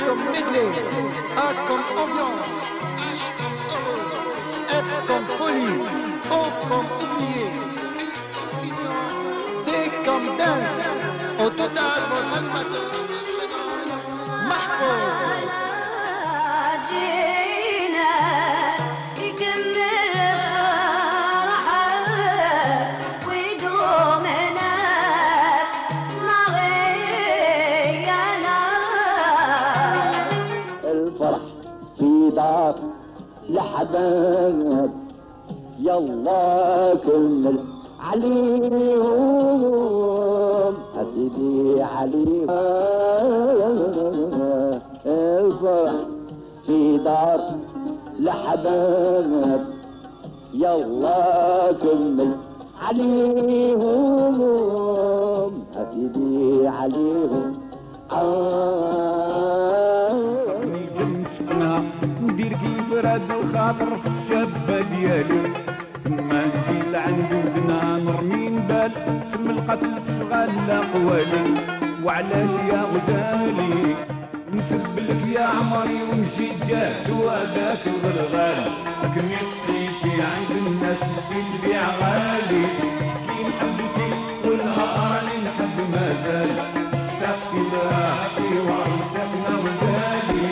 comme medley, A comme ambiance, H comme heureux, F comme folie, O comme oublié, U comme union, D comme dance. Au total, votre animateur Mahfouz. الفرح في دار لحباب يلا كمل عليهم أسيدي عليهم الفرح في دار لحباب يلا كمل عليهم أسيدي عليهم صفني جنسكنا ندير كيف راد الخاطر في الشابة ديالي تما نجي لعند ودنا نرمي نبال سم القتل تسغال قوالي وعلاش يا غزالي نسب لك يا عمري ونمشي جاد وهذاك الغرغال لكن يقصيتي عند الناس اللي تبيع غالي كي نحبتي والنهار اللي نحب مازال اشتقت لها في وانسكنا غزالي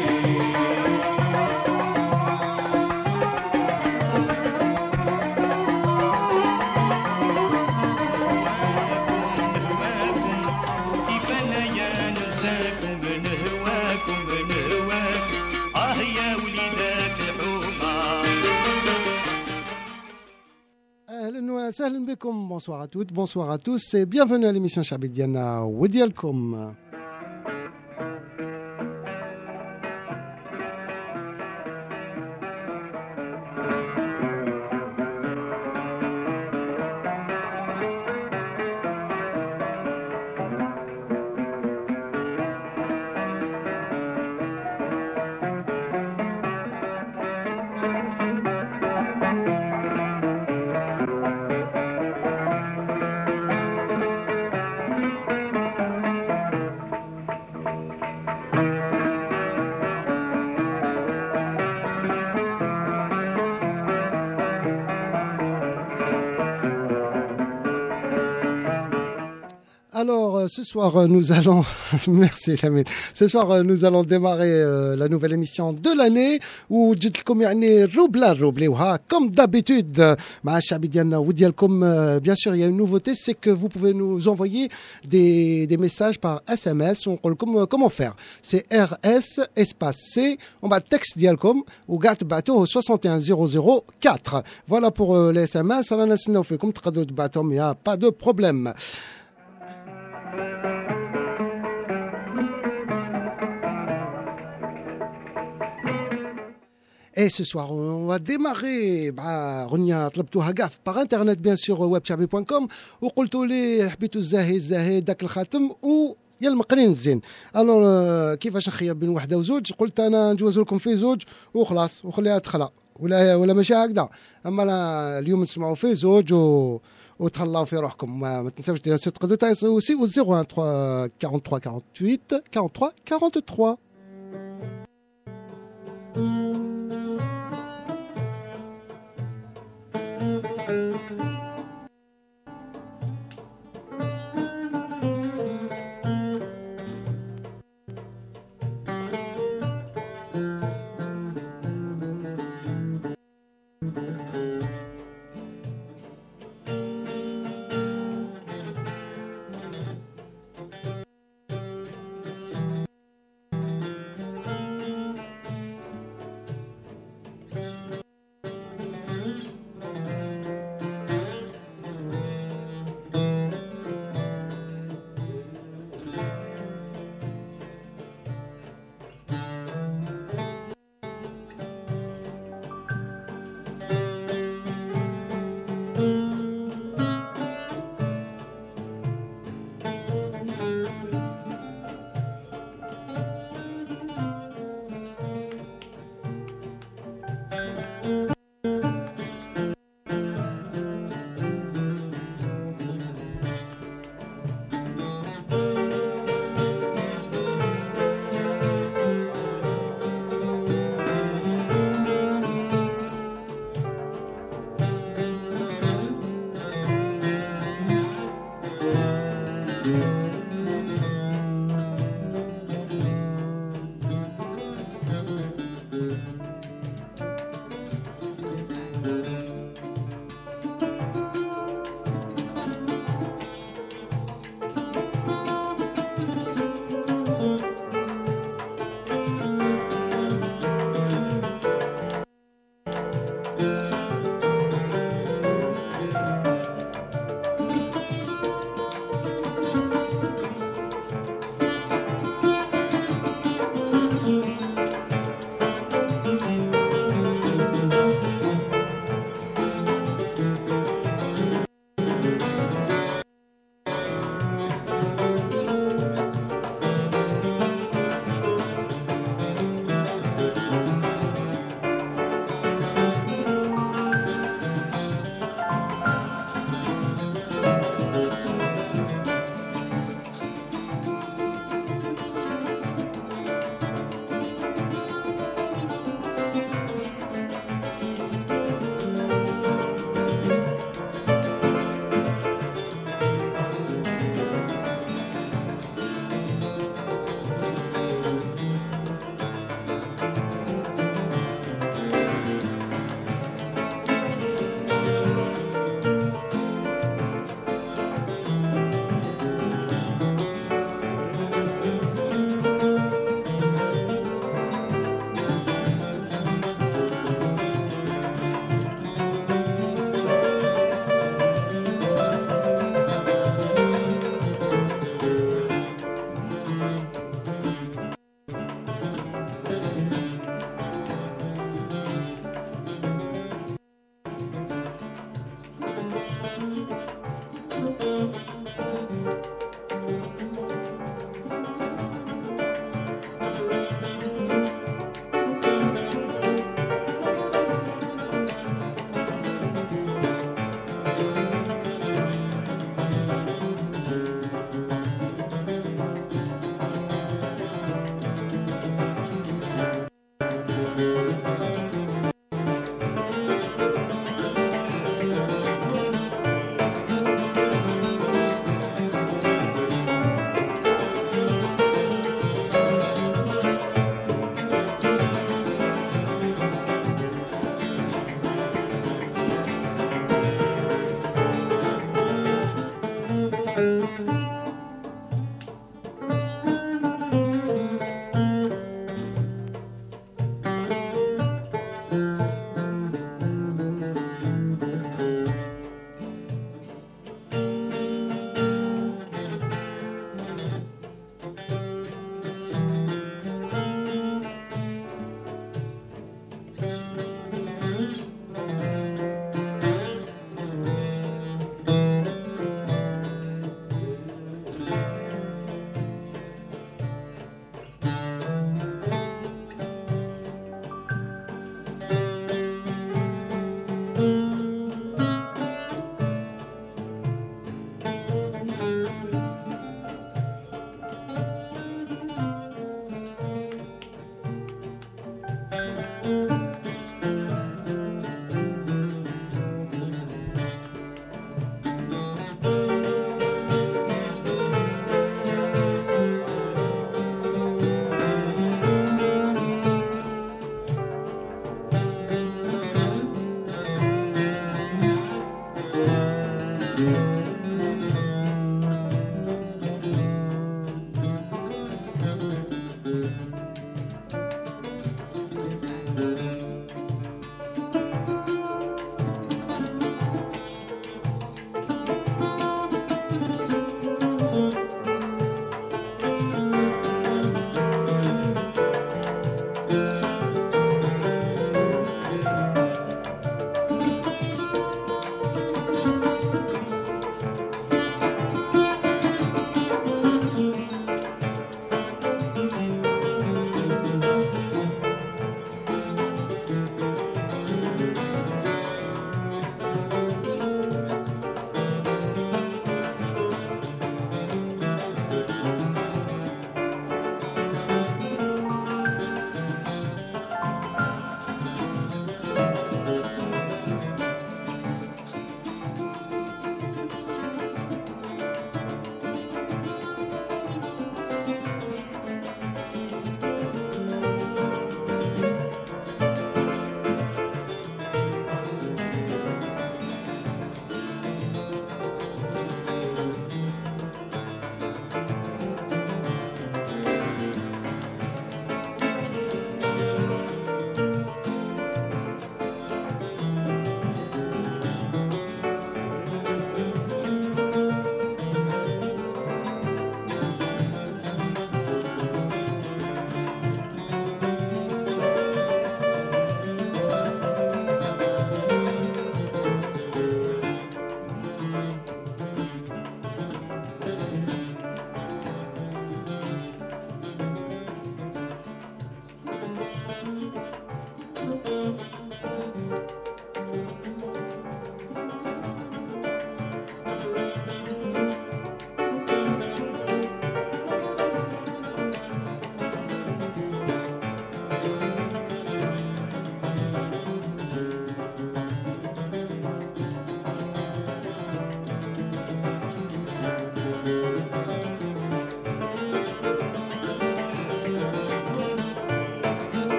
Salam bekoum, bonsoir à toutes, bonsoir à tous et bienvenue à l'émission Chabidiana Wedialkom. Alors, ce soir, nous allons... Merci, Lamine. Ce soir, nous allons démarrer la nouvelle émission de l'année où جيتلكم يعني روبليوها comme d'habitude مع الشعب ديالنا وديالكم. Bien sûr, il y a une nouveauté, c'est que vous pouvez nous envoyer des messages par SMS. On dit comment faire. C'est RS espace C, on va texte ديالكم وقاعد تبعتوه 61004. Voilà pour les SMS. رانا نستناو فيكم تقدروا تبعتهم, il y a pas de problème. Et ce soir, on va démarrer غنية طلبتوها كاع par internet bien sûr webchabi.com وقلتوا لي حبيتوا الزاهي داك الخاتم و يا المقرين الزين. الو كيفاش نخير بين وحده وزوج؟ قلت انا نجوز لكم في زوج وخلاص وخليها تخلع ولا ماشي هكذا. اما اليوم نسمعوا في زوج وتهلاو في روحكم. ما تنساوش تقدروا تايسوا سي 01 43 48 43 43.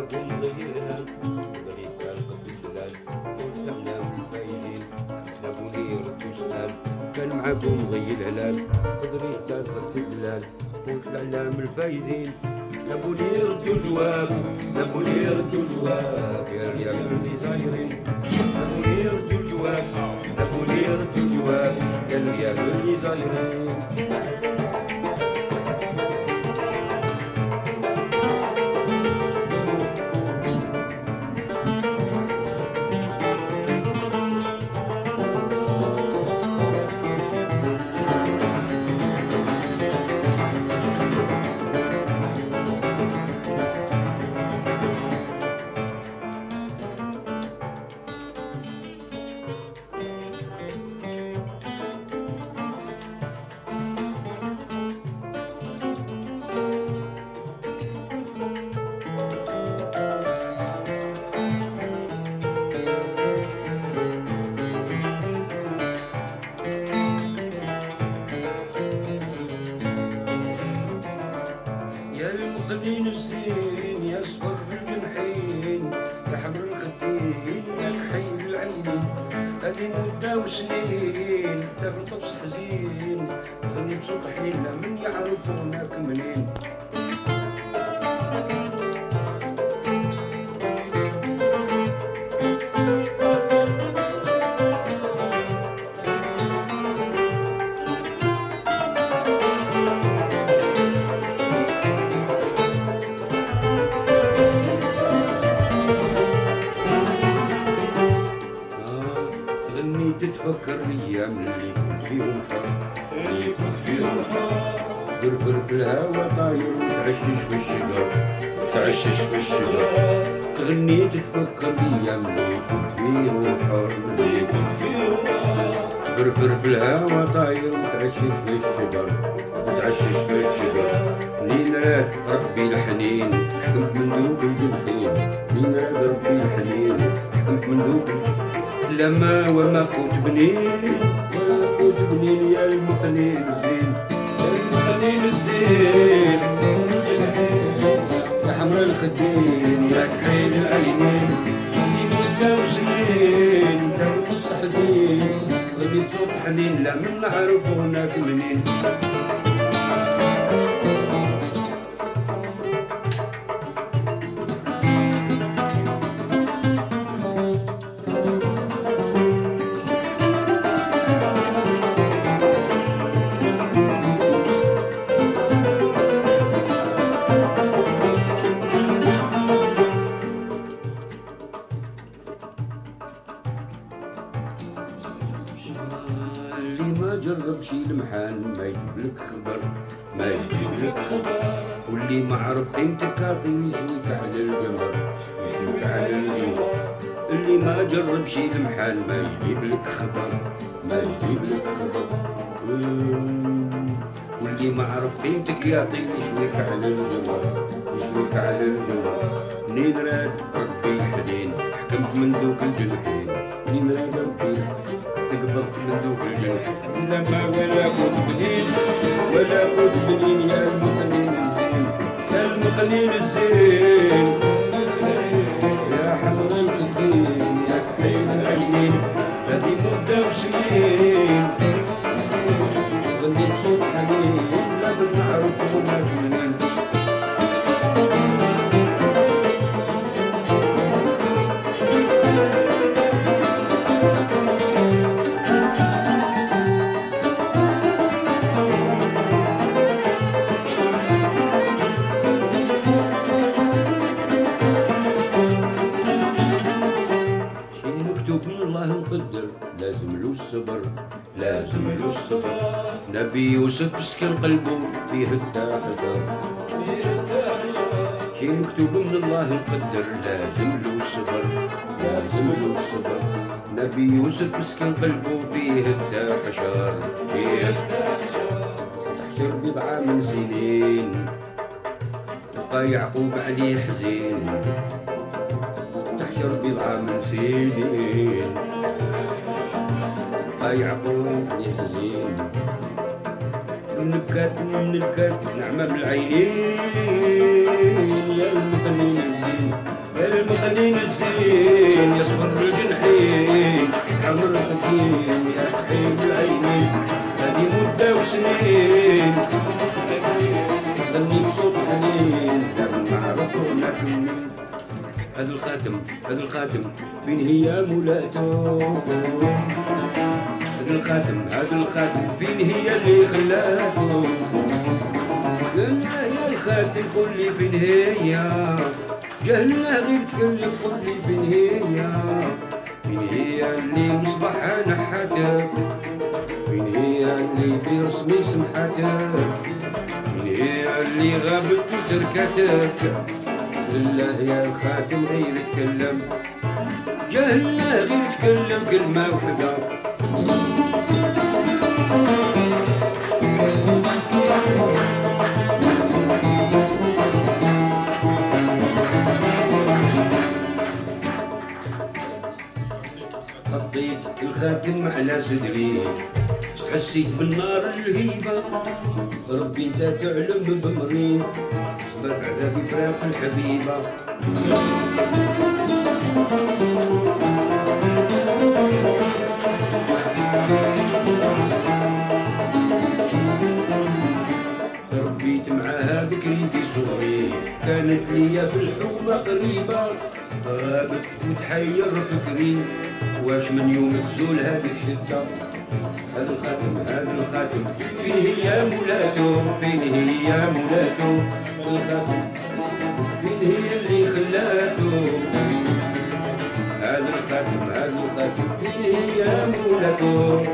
معكم ضيعنا وضريب قلب الجلال وطلعنا من الفايدين نبوني ردوا سؤال كان معكم ضي الهلال وضريب قلب الجلال وطلعنا من الفايدين نبوني ردوا الجواب نبوني ردوا الجواب يا ريال اللي صايرين نبوني ردوا الجواب نبوني ردوا الجواب يا ريال اللي صايرين المقدين الزين يا صبر الجنحين يا حمر الخدين يا كحيل العينين هذه مدة وسنين انت بالطبس حزين تغني بصوت حنين لا من يعرفونك منين تتفكر الايام اللي كنت فيهم حر اللي كنت فيهم حر بربر بالهوا طاير وتعشش في الشجر تعشش في الشجر تغني تتفكر الايام اللي كنت فيهم حر اللي كنت فيهم حر بربر بالهوا طاير وتعشش في الشجر وتعشش في الشجر منين راد ربي الحنين حكمت من ذوق الجنحين منين راد ربي الحنين حكمت من ذوق لما وما قوت بنين وما قوت بنين يا المقنين الزين يا المقنين الزين يا حمر الخدين يا كحيل العينين في مدة وسنين انت بالقصة حزين غني بصوت حنين لا من نعرف هناك منين جرب شي المحان ما يجيب لك خبر ما يجيب لك خبر واللي ما عرف قيمتك عطيه يزويك على القمر يزويك على القمر اللي ما جرب شي المحان ما يجيب لك خبر ما يجيب لك خبر واللي ما عرف قيمتك يعطيه يشويك على القمر يشويك على القمر منين راد ربي الحنين حكمت من ذوك الجنحين منين راد ربي الحنين تقبضت من ذوق الجنح لما ولا بود بنين ولا بود بنين يا المقنين الزين يا المقنين الزين يا حمر الخدين يا كحيل العينين هذه مدة وسنين غني بصوت حنين لازم نعرف هناك منين مقدر لازم له الصبر لازم له الصبر نبي يوسف مسكن قلبه فيه التحذر شي مكتوب من الله مقدر لازم له الصبر لازم له الصبر نبي يوسف مسكن قلبه فيه التحشر فيه تحشر بضعة من سنين بقى يعقوب عليه حزين تحشر بضعة من سنين بقى يعقوب عليه حزين نبكات من الكات نعمة بالعينين يا المغنين الزين يا المغنين الزين يصبر الجنحين عمر الخدين يا تخيب العينين هذه مدة وسنين غني بصوت حنين مع ربنا كمين هذا الخاتم فين هي مولاته هذا الخاتم فين هي اللي خلاته قلنا يا الخاتم قول لي فين هي جهلنا غير تكلم قول لي فين هي اللي مصباحها نحاتك فين هي اللي برسمي سمحتك فين هي اللي غابت وتركتك لله يا الخاتم غير تكلم جهلنا غير تكلم كلمة وحدة حطيت الخاتم على صدري حسيت بالنار الهيبة ربي انت تعلم بمري سبب عذابي فراق الحبيبة ربيت معاها بكري في صغري كانت ليا بالحومة قريبة غابت وتحير فكري واش من يوم تزول هذه الشدة هذا الخاتم فين هي مولاته فين هي مولاته الخاتم فين هي اللي خلاته هذا الخاتم فين هي مولاته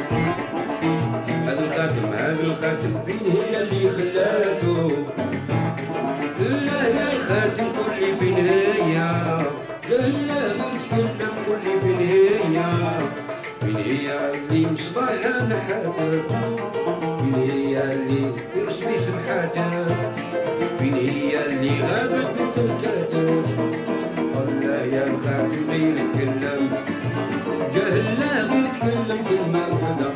هذا الخاتم فين هي اللي خلاته لا يا الخاتم قول لي فين هي لا نتكلم قول لي فين هي فين هي اللي مصباحها نحاتك فين هي اللي برسمي سمحاتك فين هي اللي غابت وتركاتك والله يا الخاتم غير يتكلم جهلنا غير يتكلم كلمة وحدة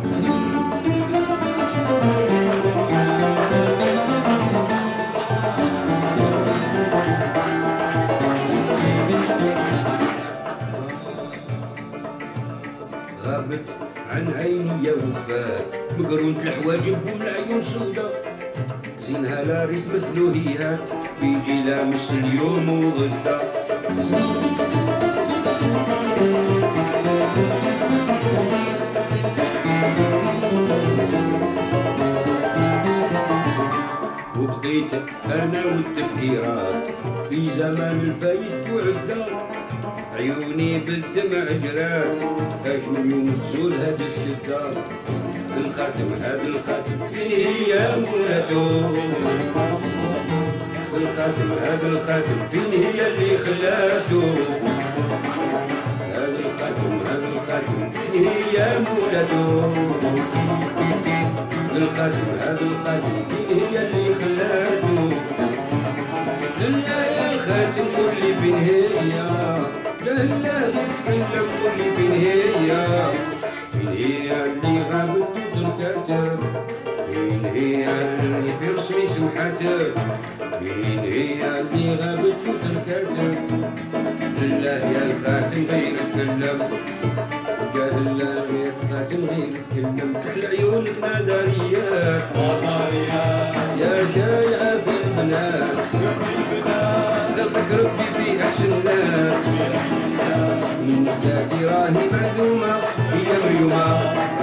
غابت عن عيني يا وفات مقرونة الحواجب والعيون سودا زينها لا ريت مثلو هيهات يجي لامس اليوم وغدا وبقيت انا والتفكيرات في زمان الفايت وعدا عيوني بالدمع جرات كاش من يوم تزول هذه الشدة هذا الخاتم فين هي مولاته هذا الخاتم فين هي اللي خلاته هذا الخاتم فين هي مولاته هذا الخاتم فين هي اللي خلاته لله يا الخاتم قول لي فين هي جهلنا يتكلم قول لي فين هي اللي غابت وتركتك فين هي اللي برسمي سمحتك فين هي اللي غابت وتركتك لله يا الخاتم غير تكلم جهلنا يا الخاتم غير تكلم كحل عيونك نادريات يا شايعة في البنات خلقك ربي في أحسن ناس من ذاتي راهي معدومة هي مريومة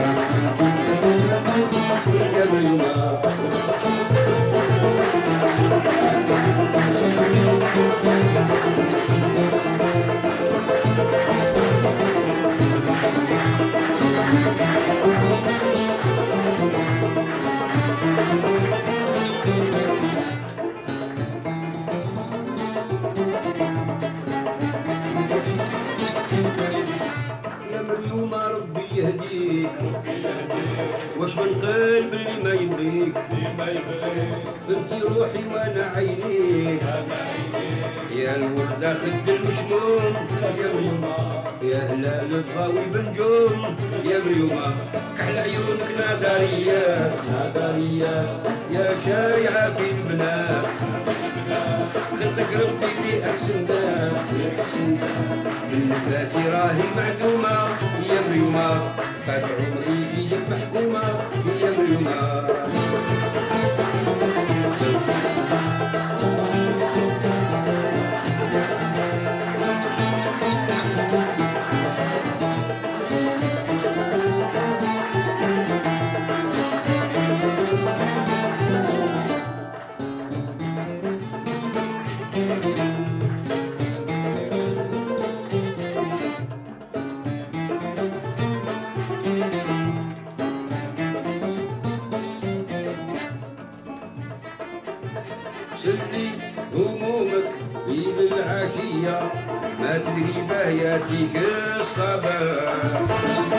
هي مريومة واش من قلب اللي ما يبغيك انت روحي وانا عينيك يا الوردة خد المشموم يا مريومة يا هلال الضاوي بنجوم يا مريومة كحل عيونك نادريات الطاغية يا شايعة في البنات خلقك ربي في أحسن دار بالنفاتي راهي معلومة يا مريومة بعد عمري بيدك محكومة يا مريومة سلي همومك إذا العشية ما تدري بهياتك الصباح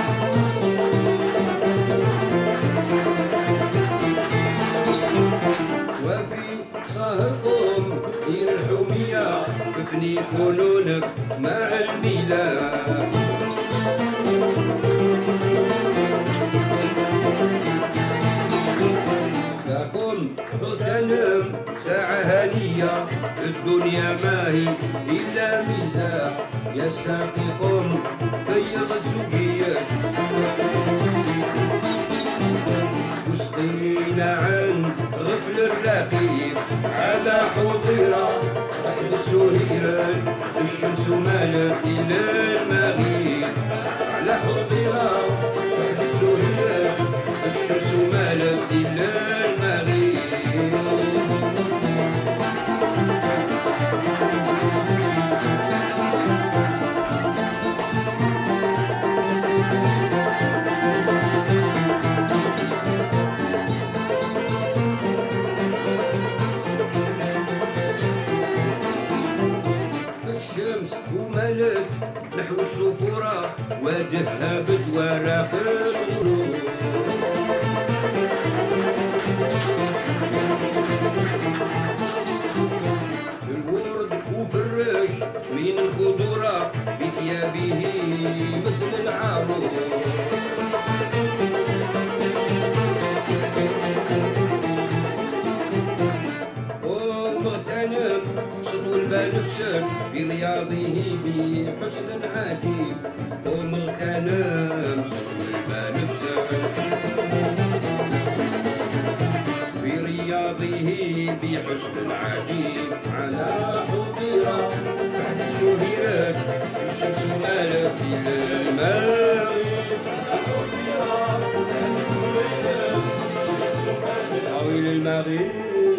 وفي سهركم دير الحمية بفني فنونك مع الميلاد فقم اغتنم ساعة هنية الدنيا ما هي إلا مزاح يا ساقي قم بيض الزوجيات وسقينا عن غفل الرقيب على حضيرة تحت السهيران الشمس مالت إلى المغيب على حضيرة تحت السهيران الشمس مالت إلى المغيب الشمس ومالت نحو الصفورة وذهبت ورق الورود الورد وفرش من الخضرة بثيابه مثل العروض ومغتنم صدو البنفسج برياضه بحسن عجيب ومغتنم صدو البنفسج برياضه بحسن عجيب على حضيرة بعد السهيرات الشمس مالت إلى المغيب حضيرة بعد السهيرات الشمس مالت أو إلى المغيب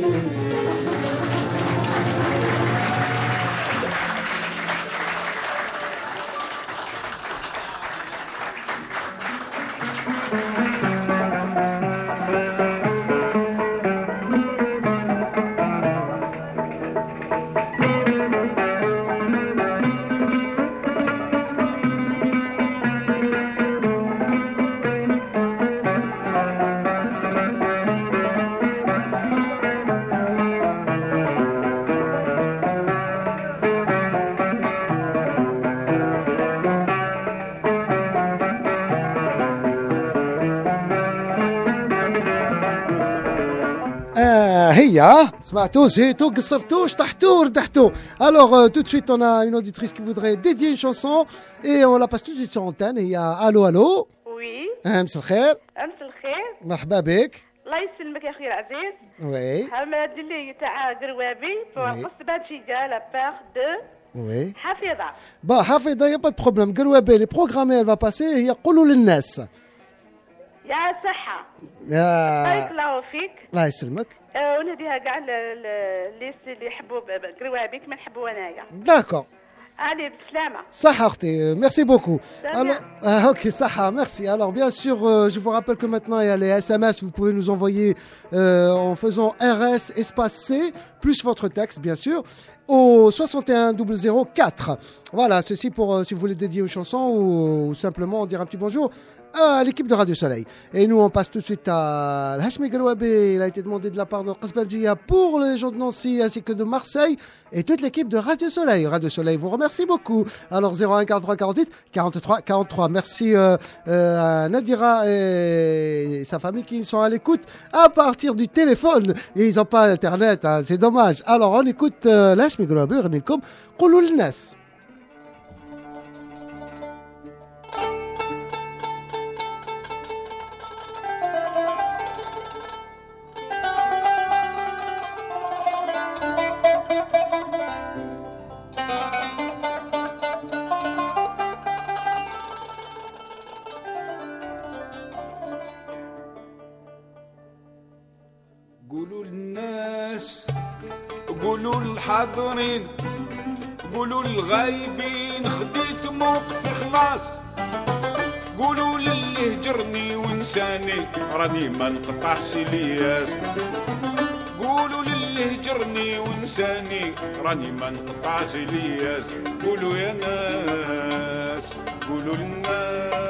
هيا سمعتوا زهيتوا قصرتوا شطحتوا ردحتوا. Alors tout de suite on a une auditrice qui voudrait dédier une chanson et on la passe tout de suite sur antenne. هي الو الو. وي مساء الخير. امس الخير. مرحبا بك. الله يسلمك يا اخي العزيز. وي. هاد اللي تاع قروابي فوق باتشيكا لا بار دو. وي. حفيظه. با حفيظه يا با بروبليم. قروابي لي بروغرامي elle va passer هي قولوا للناس. يا صحه. يا بارك الله فيك. الله يسلمك. ونهديها كاع اللي يحبوا قروابي كما نحبوا انايا. D'accord. Allez, بالسلامة. Saha, Arté, merci beaucoup. De Alors, ok, Saha, merci. Alors, bien sûr, je vous rappelle que maintenant, il y a les SMS, vous pouvez nous envoyer en faisant RS espace C, plus votre texte, bien sûr, au 61 004. Voilà, ceci pour si vous voulez dédier une chanson ou simplement dire un petit bonjour l'équipe de Radio Soleil. Et nous, on passe tout de suite à Hachmi Garouabé. Il a été demandé de la part de Qasbalgia pour les gens de Nancy ainsi que de Marseille et toute l'équipe de Radio Soleil. Radio Soleil vous remercie beaucoup. Alors 01 43 48 43 43. Merci à Nadira et sa famille qui sont à l'écoute à partir du téléphone. Et ils n'ont pas internet, hein, c'est dommage. Alors on écoute Hachmi Garouabé. On est comme Qouloul Nas. قولوا للناس قولوا للحاضرين قولوا للغايبين خديت موقفي خلاص قولوا للي هجرني ونساني راني ما نقطعش الياس قولوا للي هجرني ونساني راني ما نقطعش الياس قولوا يا ناس قولوا للناس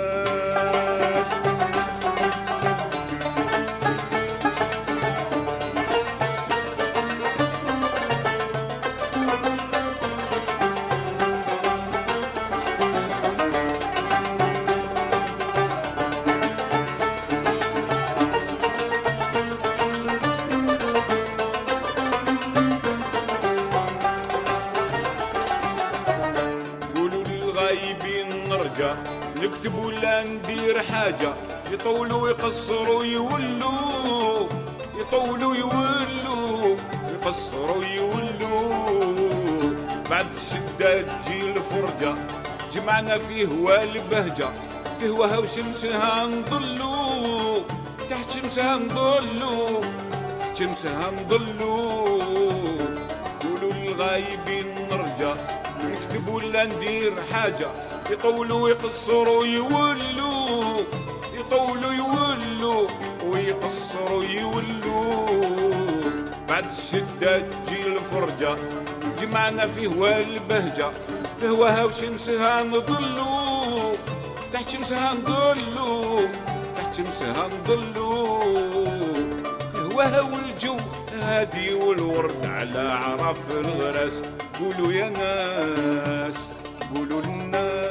نكتب ولا ندير حاجة يطولوا يقصروا يولوا يطولوا يولوا يقصروا يولوا بعد الشدة تجي الفرجة جمعنا فيه والبهجة فيه وها وشمسها نضلوا تحت شمسها نضلوا تحت شمسها نضلوا قولوا للغايبين نرجع نكتب ولا ندير حاجة يطولوا يقصروا يولوا يطولوا يولوا ويقصروا يولوا بعد الشدة تجي الفرجة جمعنا فيه والبهجة فيه وها وشمسها نضلوا تحت شمسها نضلوا تحت شمسها نضلوا فيه وها والجو هادي والورد على عرف الغرس قولوا يا ناس قولوا للناس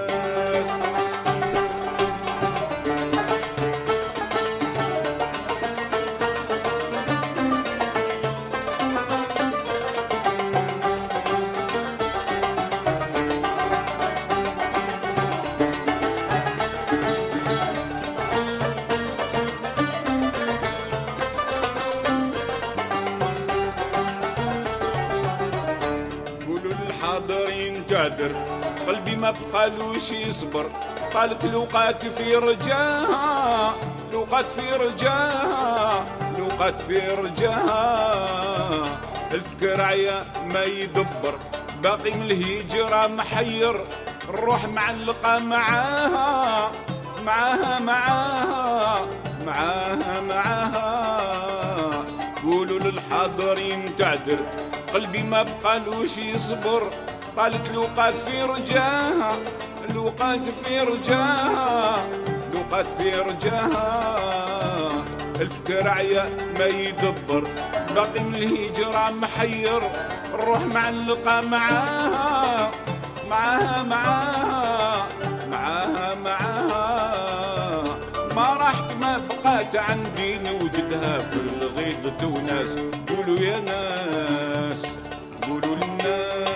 قلبي ما بقالوش يصبر طالت لوقات في رجاها لوقات في رجاها لوقات في رجاها الفكر عيا ما يدبر باقي من الهجرة محير الروح معلقة معاها معاها معاها معاها معاها قولوا للحاضرين تعذر قلبي ما بقالوش يصبر طالت لوقات في رجاها لوقات في رجاها لوقات في رجاها الفكر عيا ما يدبر باقي من الهجرة محير الروح معلقة معاها معاها معاها معاها معاها ما راحت ما بقات عندي نوجدها في الغيط وناس قولوا يا ناس قولوا للناس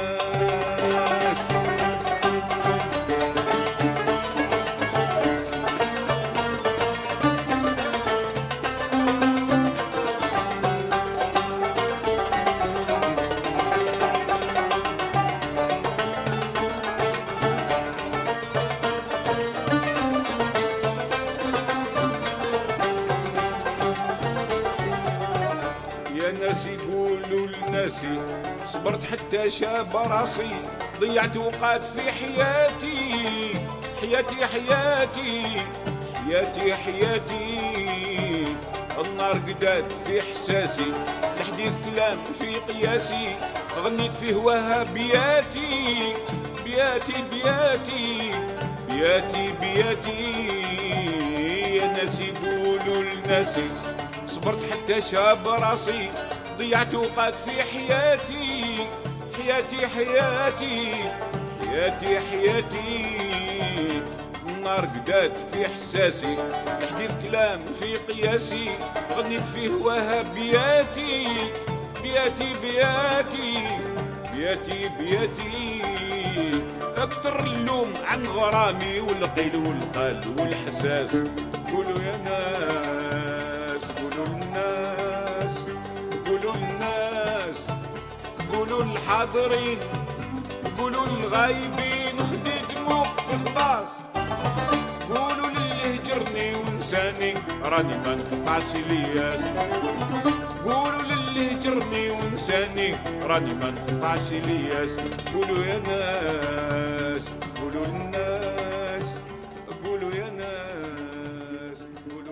صبرت حتى شاب راسي ضيعت وقات في حياتي حياتي حياتي حياتي حياتي النار قدات في احساسي الحديث كلام في قياسي غنيت فيه وها بياتي بياتي بياتي بياتي بياتي يا ناس يقولوا لناسي صبرت حتى شاب راسي ضيعت وقت في حياتي حياتي حياتي حياتي حياتي النار قدات في احساسي الحديث كلام في قياسي غنيت فيه وهابياتي بياتي بياتي بياتي بياتي اكتر اللوم عن غرامي والقيل والقال والحساس قولوا يا ناس قولوا للناس قولوا للناس قولوا للحاضرين قولوا للغايبين خديت موقف خلاص قولوا للي هجرني ونساني راني ما نقطعش لياس قولوا للي هجرني ونساني راني ما نقطعش لياس قولوا يا ناس قولوا للناس قولوا يا ناس قولوا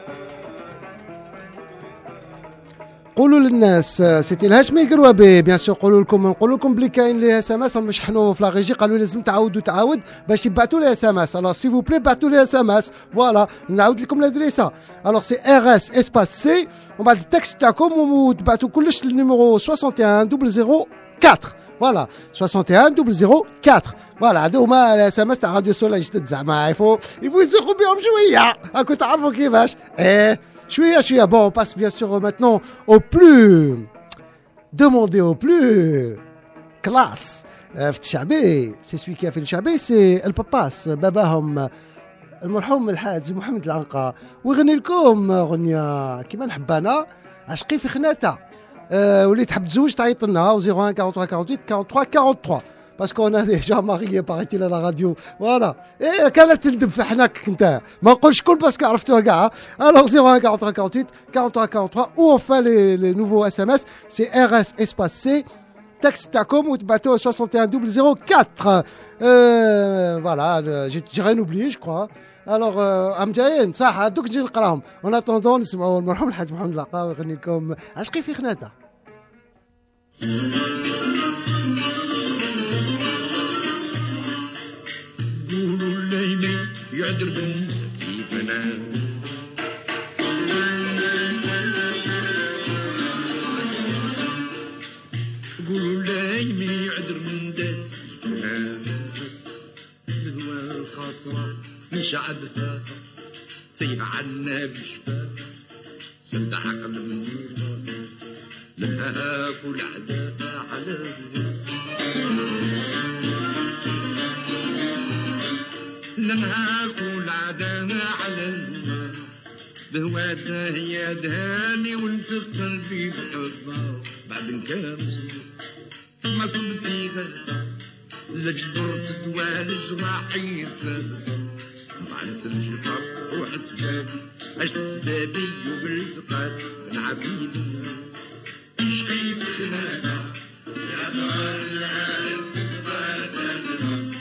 قولوا للناس سيتي الهاشمي قروابي بيان سور نقول لكم بلي كاين لي اس ام اس راهم يشحنوا في لاغيجي قالوا لازم تعاود باش يبعثوا لي اس ام اس الوغ سي فو بلي بعثوا لي اس ام اس فوالا نعاود لكم الادريسه الوغ سي ار اس اسباس سي ومن بعد التكست تاعكم وتبعثوا كلش للنيميرو 61 004 فوالا 61 004 فوالا هادو هما الاس ام اس تاع راديو سولا جدد زعما يفو يزيقوا بهم شويه راكم تعرفوا كيفاش شويه bon on passe bien sûr maintenant au plus demandé au plus classe في الشعبي سي سوي كي في الشعبي سي الباباس باباهم المرحوم الحاج محمد العنقا ويغني لكم غنيه كيما نحب انا عشقي في خناته واللي تحب تزوج تعيط لنا 01 43 48 43 43 parce qu'on a déjà marié paraît-il à la radio voilà et كانت تندب في حناك انت ما نقولش شكون باسكو عرفتوها كاع alors 01 43 48 43 43 ou enfin les nouveaux SMS c'est RS espace C texte تاعكم وتبعتوه 61 004 voilà j'ai rien oublié je crois alors عم جايين صح دوك نجي نقراهم en attendant نسمعوا المرحوم الحاج محمد العقا ويغني لكم عشقي في خناته قولوا الليل يعذر بنتي فنان قولوا الليل يعذر من داتي فنان الهوى الخاصرة في شعبها سيها عنا بشفاء سد عقل من لها كل عداها على لنها كل عدانا على الماء بهواتها هي دهاني ونفخ قلبي بحبها بعد نكامس ما صبتي غدا لجبرت دوال جراحي معنت الجبر روحت بالي اش سبابي وبالتقات العبيد شقي بخلانا يا دار العالم تبادلنا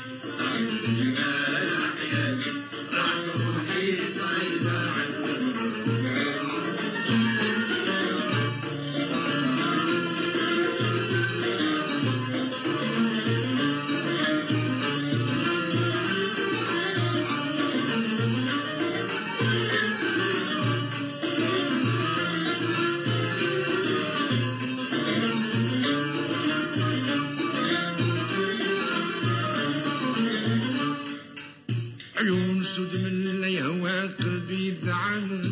عيون سود من الهوى قلبي دعم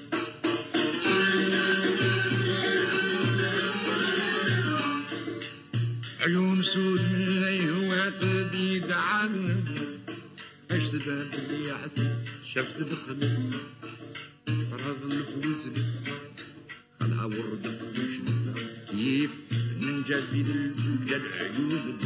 عيون سود من الهوى قلبي دعم اش سبب اللي يعطي شفت بقلبي فرض الفلوس خلها ورد في وجهنا كيف ننجد بين الجد عيون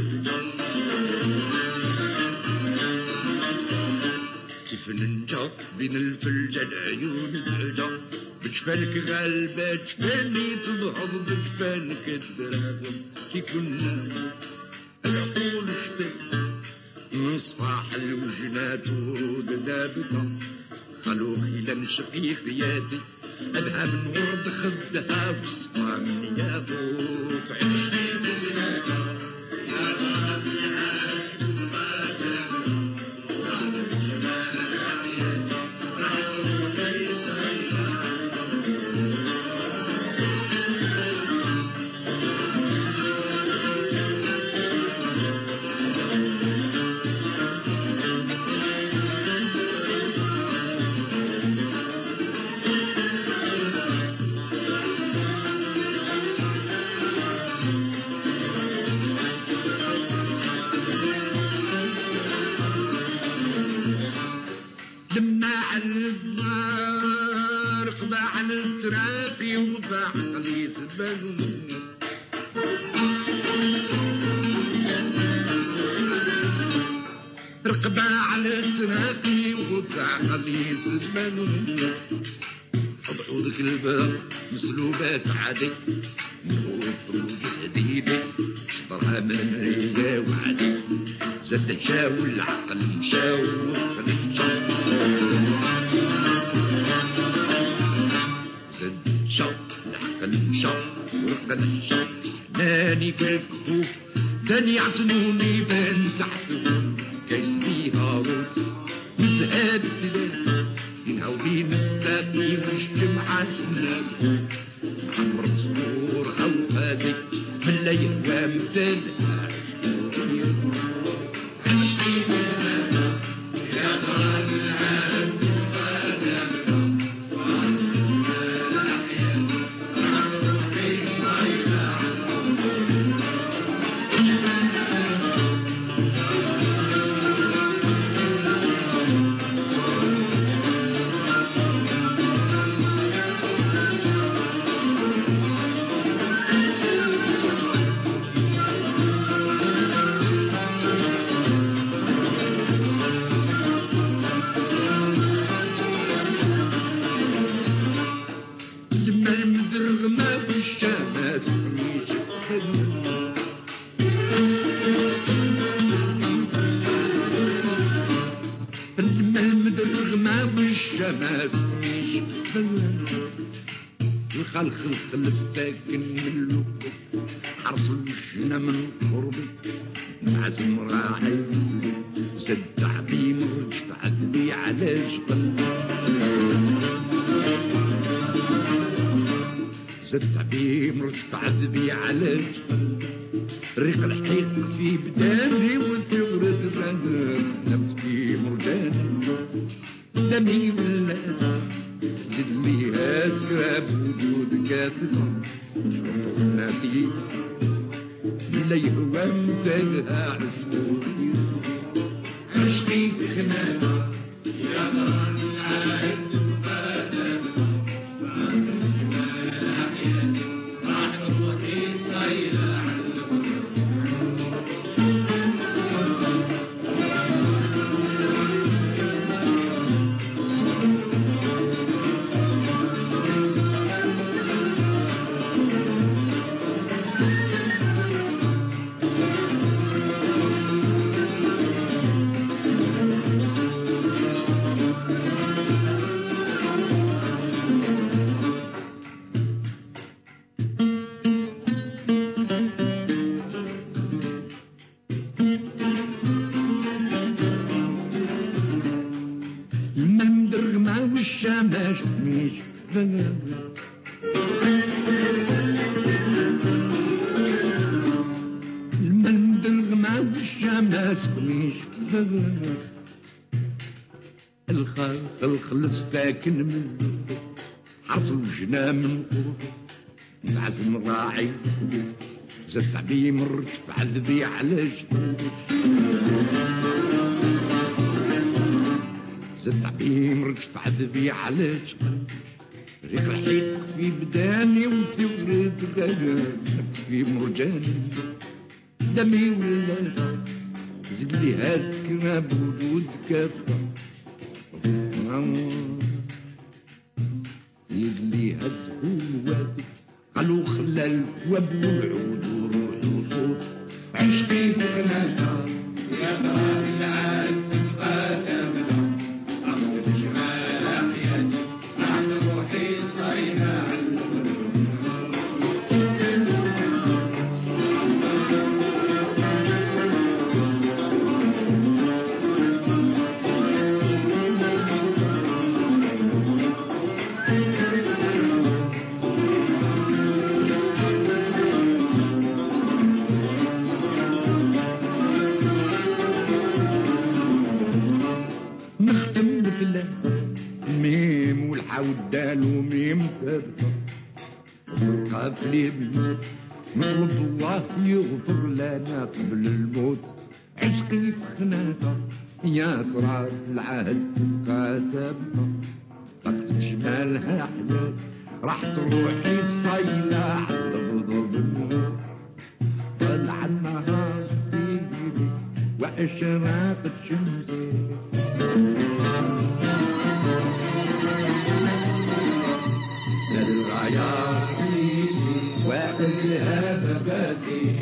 كيف ننجا بين الفلجة العيون العجا بجفالك غالبة جفالي تضحض بجفالك الدراهم كي كنا العقول اشتت نصفح الوجنات ودابتا خلو خيلا شقي خياتي أدها من ورد خدها وصفا من يابو تعيشي بلادها يا غابي عايش وما التراقي وبعقلي زبل رقبة على التراقي وبعقلي زبل حضعودك الباب مسلوبات عادي وطروج حديدي شطرها من ريا وعدي زاد شاو العقل شاو زاد شاو العقل شاو والقلب شاو ماني في الكفوف تاني عطنوني بان تحسبون كيس بيها روت مزهاد سلاح بينها وبين الساقي والجمعة النبي عمر صبور أو هادي من لا يهوى مثالها الخلق الساكن من اللب حرص الجنة من قربي عزم راعي زد تعبي مرج تعذبي على جبل زد تعبي مرج تعذبي على جبل ريق الحيق في بداني وتغرد الرهن نمت في مرجاني دمي ولا زد لي اسكراب وجود كاتب ناتي لا يهوى مثلها عشقي عشقي خناقة يا نار العهد وقادم راح روحي الصيلة الخلف ساكن من حرص الجنة من قرب عزم راعي زاد تعبي مرج تعذبي على جدود زاد تعبي مرج تعذبي على جدود ريق الحيط في بداني وتورد غنات في مرجاني دمي ولا زد لي هاسكنا بوجود كافة يدلي هزهو الوادي قالوا خلى الكواب والعود وروح وصوت عشقي بغناها يا دار العاد قادمنا عقد جمال حياتي عقد روحي صايمة والدال وميم تبقى قافلي بيوت نطلب الله يغفر لنا قبل الموت عشقي في خناقة يا ترى العهد كاتبنا طاقة جمالها حياة راح تروحي الصيلة ضرب النور طلع النهار سيدي وأشراقت شمسي سر الغيار سيدي وأهلها مباسي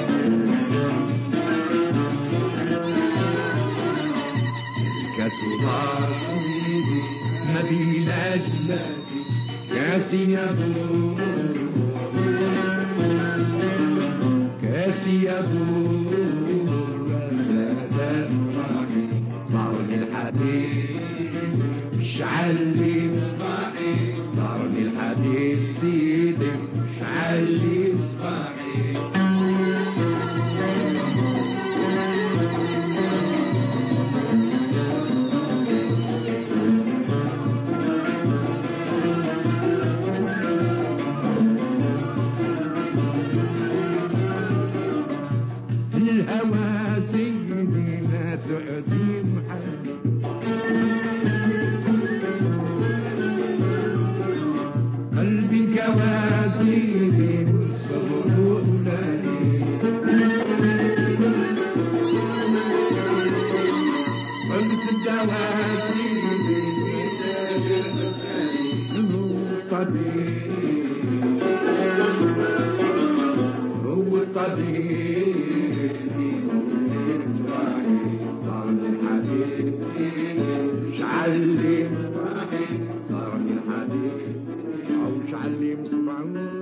كسوار سيدي ما بين أجلاسي كاسي يدور كاسي يدور لا راحي صار لي الحبيب شعل لي مصباحي صار لي الحبيب سيدي شعل لي مصباحي الهوى سيدي لا تعدي محل قلبي كواسيدي والصبر ولاني قلت الدواسيدي في ساجر حساني هو الطبيب هو الطبيب شعلي مصباحي صار لي الحبيب أو شعلي مصباحي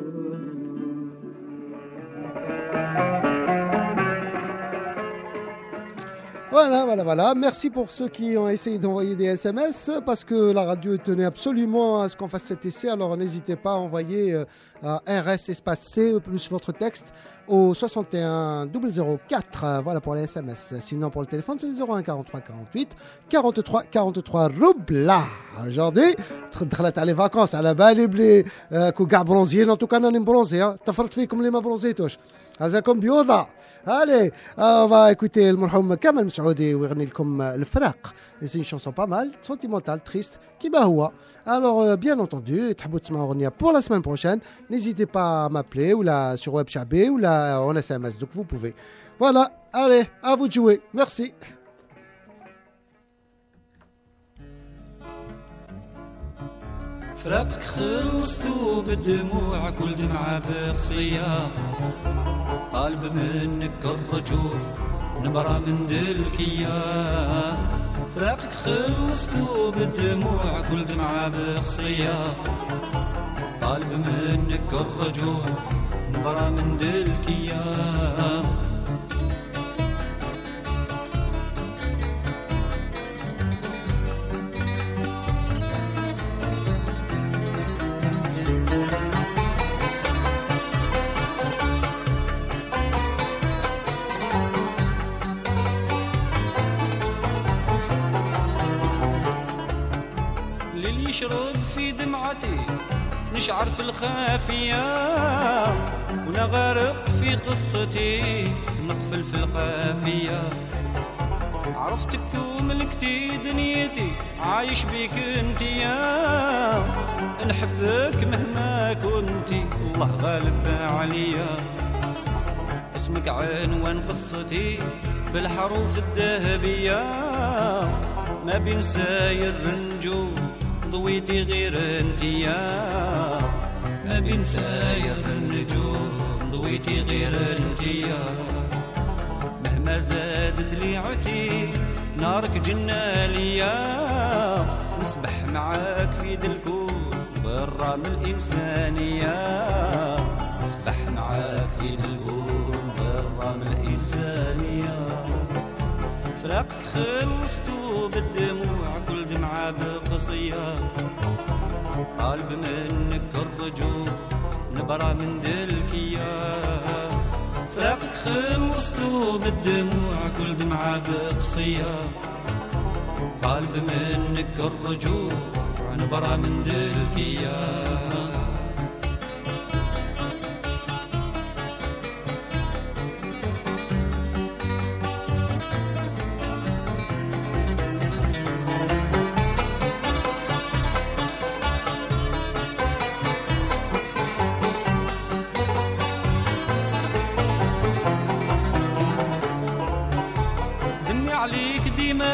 Voilà. Merci pour ceux qui ont essayé d'envoyer des SMS parce que la radio tenait absolument à ce qu'on fasse cet essai. Alors n'hésitez pas à envoyer RS espace C plus votre texte au 61 004. Voilà pour les SMS. Sinon pour le téléphone c'est le 01 43 48 43 43 roubla. Aujourd'hui, دخلت على les vacances على بالي بلي كو كاع برونزيين en tout cas انا مبرونزي تفرت فيكم اللي ما برونزيتوش هذاكم بيوضع. Allez, on va écouter le مرحوم كمال مسعودي ويغني لكم الفراق. C'est une chanson pas mal, sentimentale, triste, كيما هو. Alors bien entendu, تحبوا تسمعوا أغنية pour la semaine prochaine, n'hésitez pas à m'appeler ou là sur Web Chabé ou là en SMS, donc vous pouvez. Voilà, allez, à vous de jouer. Merci. فراقك خلصتو بالدموع كل دمعة بقصية طالب منك الرجوع نبرة من دلكية فراقك خلصتو بالدموع كل دمعة بقصية طالب منك الرجوع نبرة من دلكية يشرب في دمعتي نشعر في الخافية وانا غارق في قصتي نقفل في القافية عرفتك وملكتي دنيتي عايش بيك انتيا نحبك مهما كنتي الله غالب عليا اسمك عنوان قصتي بالحروف الذهبية ما بين ساير النجوم ضويتي غير انتيا ما بين ساير النجوم ضويتي غير انتيا مهما زادت ليعتي نارك جنة ليا نسبح معاك في دلكون برا من الإنسانية نسبح معاك في دلكون برا من الإنسانية فراقك خلصتو بالدموع كل دمعة بقصية طالب منك الرجوع نبرة من دلكية فراقك خلصتو بالدموع كل دمعة بقصية طالب منك الرجوع نبرة من دلكية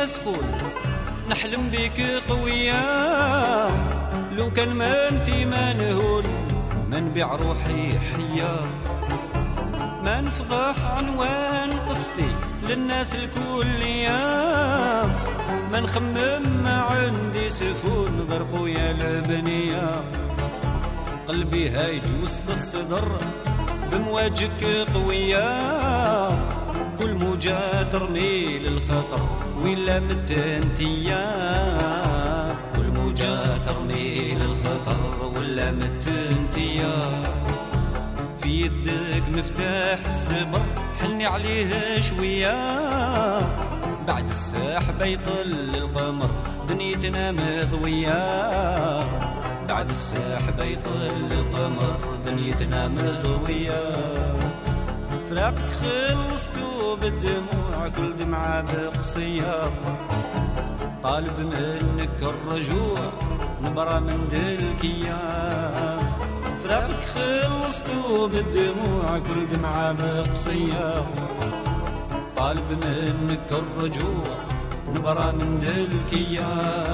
سخون نحلم بك قوية لو كان ما انتي ما نهون ما نبيع روحي حية ما نفضح عنوان قصتي للناس الكلية ما نخمم ما عندي سفون غرقو يا البنية قلبي هايج وسط الصدر بمواجك قوية كل موجة ترمي للخطر ولا متنتية كل موجة ترمي للخطر ولا متنتية في يدك مفتاح الصبر حني عليه شوية بعد الساحبة يطل القمر دنيتنا مضوية بعد الساحبة يطل القمر دنيتنا مضوية فراقك خلصتو بالدموع كل دمعة بقصية طالب منك الرجوع نبرة من دلكية فراقك خلصتو بالدموع كل دمعة بقصية طالب منك الرجوع نبرة من دلكية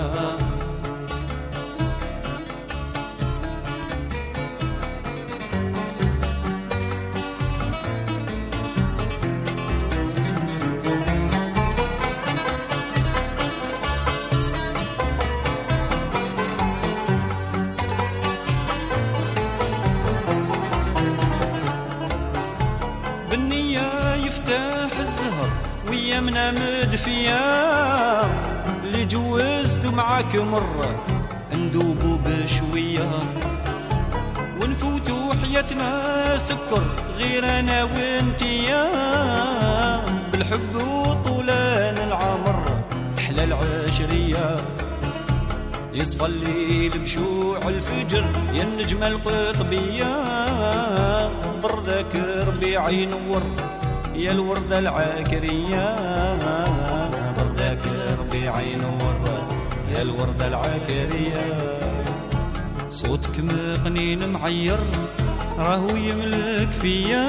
يمنا مدفيا اللي جوزت معاك مرة ندوبو بشوية ونفوتو حياتنا سكر غير انا وانتيا بالحب وطولان العمر تحلى العشرية يصفى الليل بشوع الفجر يا النجمة القطبية ضر ذاك ربيع ينور يا الوردة العاكرية بردك ربيع ينور يا الوردة العاكرية صوتك مقنين معير راهو يملك فيا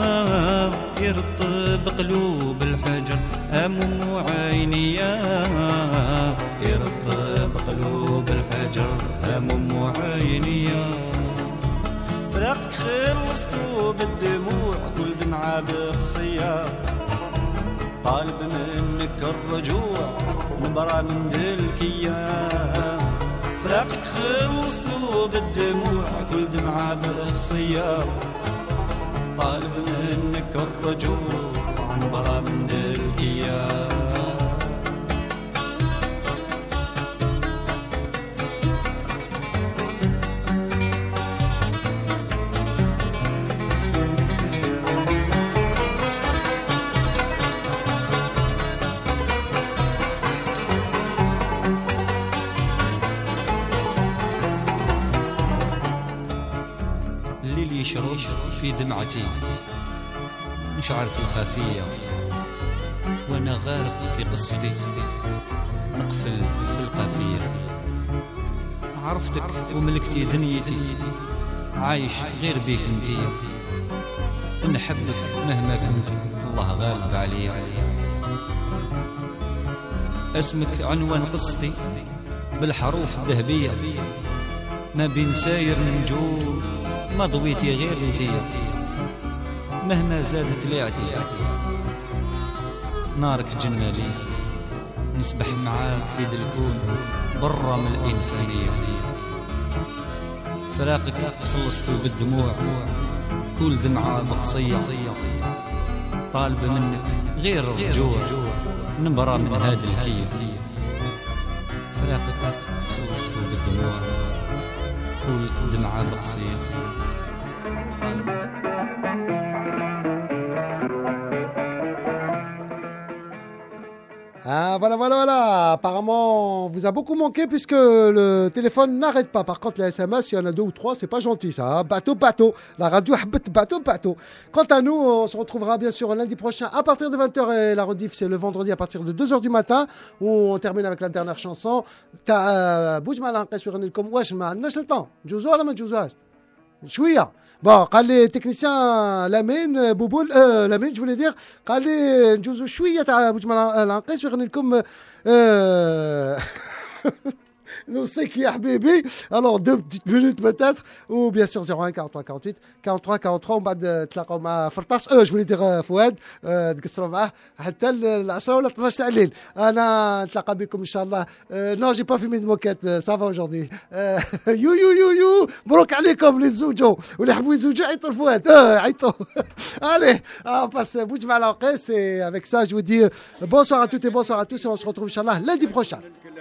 يرطب قلوب الحجر هموم عينيا يرطب قلوب الحجر هموم عينيا فراقك خلصتو بالدموع كل دمعة بقصية طالب منك الرجوع نبرة من دلكية فراقك خلصتو بالدموع كل دمعة بقصية طالب منك الرجوع نبرة من دلكية يشرب في دمعتي مش عارف الخافية وانا غارق في قصتي نقفل في القافية عرفتك وملكتي دنيتي عايش غير بيك انتي نحبك مهما كنت الله غالب عليا اسمك عنوان قصتي بالحروف الذهبية ما بين ساير نجوم ما ضويتي غير انتي مهما زادت ليعتي نارك جنة لي نسبح معاك في ذا الكون برا من الإنسانية فراقك خلصتو بالدموع كل دمعة بقصية طالبة منك غير الرجوع نبرا من هذا الكيل فراقك خلصتو بالدموع كل دمعة بقصية Ah, voilà. Apparemment, on vous a beaucoup manqué puisque le téléphone n'arrête pas. Par contre, les SMS, il y en a 2 ou 3, c'est pas gentil ça. Hein. Bateau. La radio, bateau. Quant à nous, on se retrouvera bien sûr lundi prochain à partir de 20h et la rediff, c'est le vendredi à partir de 2h du matin où on termine avec la dernière chanson. Bouge malin, sur comme wesh, ma n'a le temps. Jouzo, la main, jouzo. شويه. بون قال لي تكنيسيان لامين بوبول لامين جو دير قال لي نجوزو شويه تاع بوجمال العنقيس ويغني لكم نوصيك يا حبيبي. الوغ 2 minutes peut-être ou bien sûr 01 43 48 43 43 ومن بعد تلاقاو مع فرطاس جو دير فؤاد تقصروا معاه حتى 10 ولا 12 تاع الليل. انا نتلاقى بكم ان شاء الله. نو جي با فيمي دو موكيت سافا اجوردي. يو يو يو يو مبروك عليكم اللي تزوجوا واللي حبوا يزوجوا عيطوا لفؤاد عيطوا. Allez, on passe Boujma Lanqes et avec ça je vous dis bonsoir à toutes et bonsoir à tous et on se retrouve Inch'Allah lundi prochain.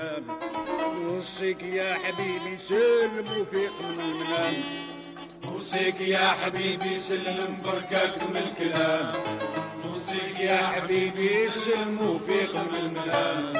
نوصيك يا حبيبي سلم وفيق من المنام. نوصيك يا حبيبي سلم بركاك من الكلام. نوصيك يا حبيبي سلم وفيق من المنام.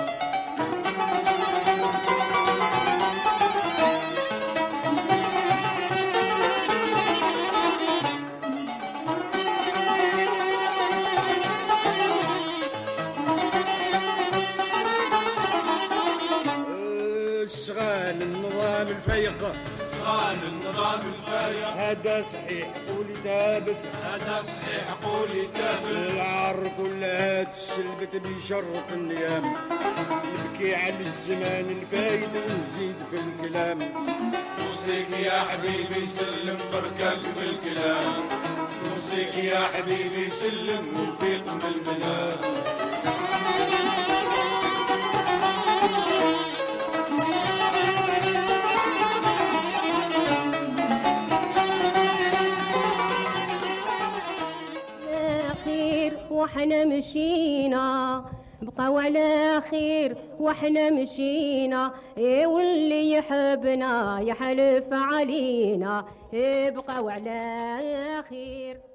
صغال النظام الفيق صغال النظام الفيق هذا صحيح قولي ثابت هذا صحيح قولي ثابت العار كلها تسلبت بشرط النيام نبكي على الزمان الفايت ونزيد في الكلام. نوصيك يا حبيبي سلم بركاك بالكلام. نوصيك يا حبيبي سلم وفيق من المنام. واحنا مشينا بقاو على خير واحنا مشينا واللي يحبنا يحلف علينا بقاو على خير.